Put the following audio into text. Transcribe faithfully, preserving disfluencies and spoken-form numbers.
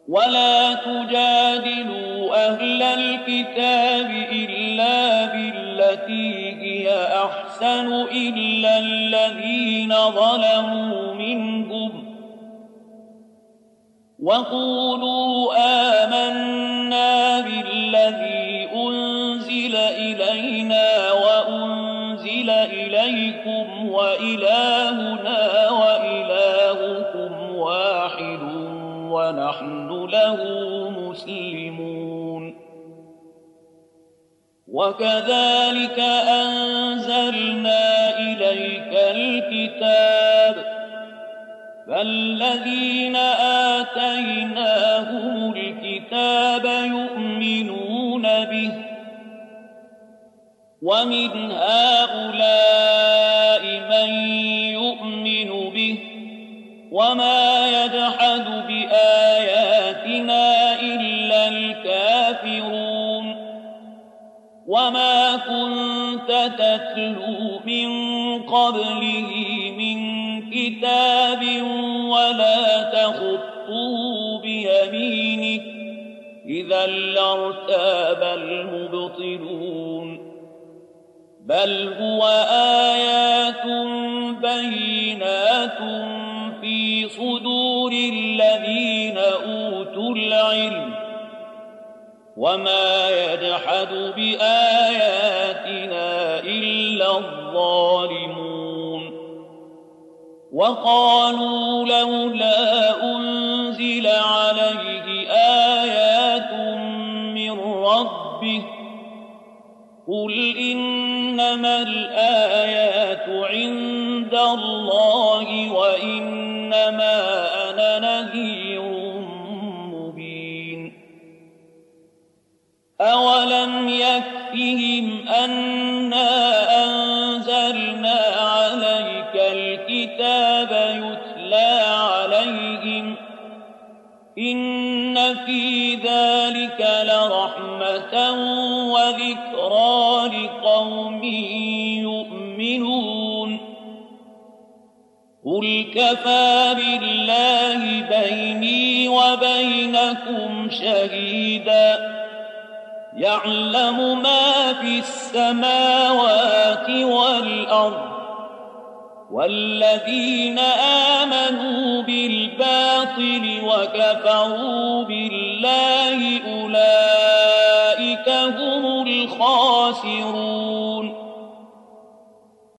ولا تجادلوا أهل الكتاب إلا بالتي هي أحسن إلا الذين ظلموا منهم وقولوا آمنا بالذي أنزل إلينا وأنزل إليكم وإلهنا وإلهكم واحد ونحن له مسلمون. وكذلك أنزلنا إليك الكتاب فالذين آتيناهم الكتاب يؤمنون به ومن هؤلاء من يؤمن به وما يجحد بآياتنا إلا الكافرون. وما كنت تتلو من قبله من كتاب ولا تخطه بيمينك إذا لارتاب المبطلون. بل هو آيات بينات في صدور الذين أوتوا العلم وما يجحد بآياتنا إلا الظالمون. وقالوا لولا أنزل عليه آيات من ربه قل إنما الآيات عند الله وإنما أنا نذير مبين. أولم يكفهم أنا أنزلنا عليك الكتاب يتلى عليهم إن في ذلك لرحمة وذكرى لقوم يؤمنون. قل كفى بالله بيني وبينكم شهيدا يعلم ما في السماوات والأرض والذين آمنوا بالباطل وكفروا بالله أولئك هم الخاسرون.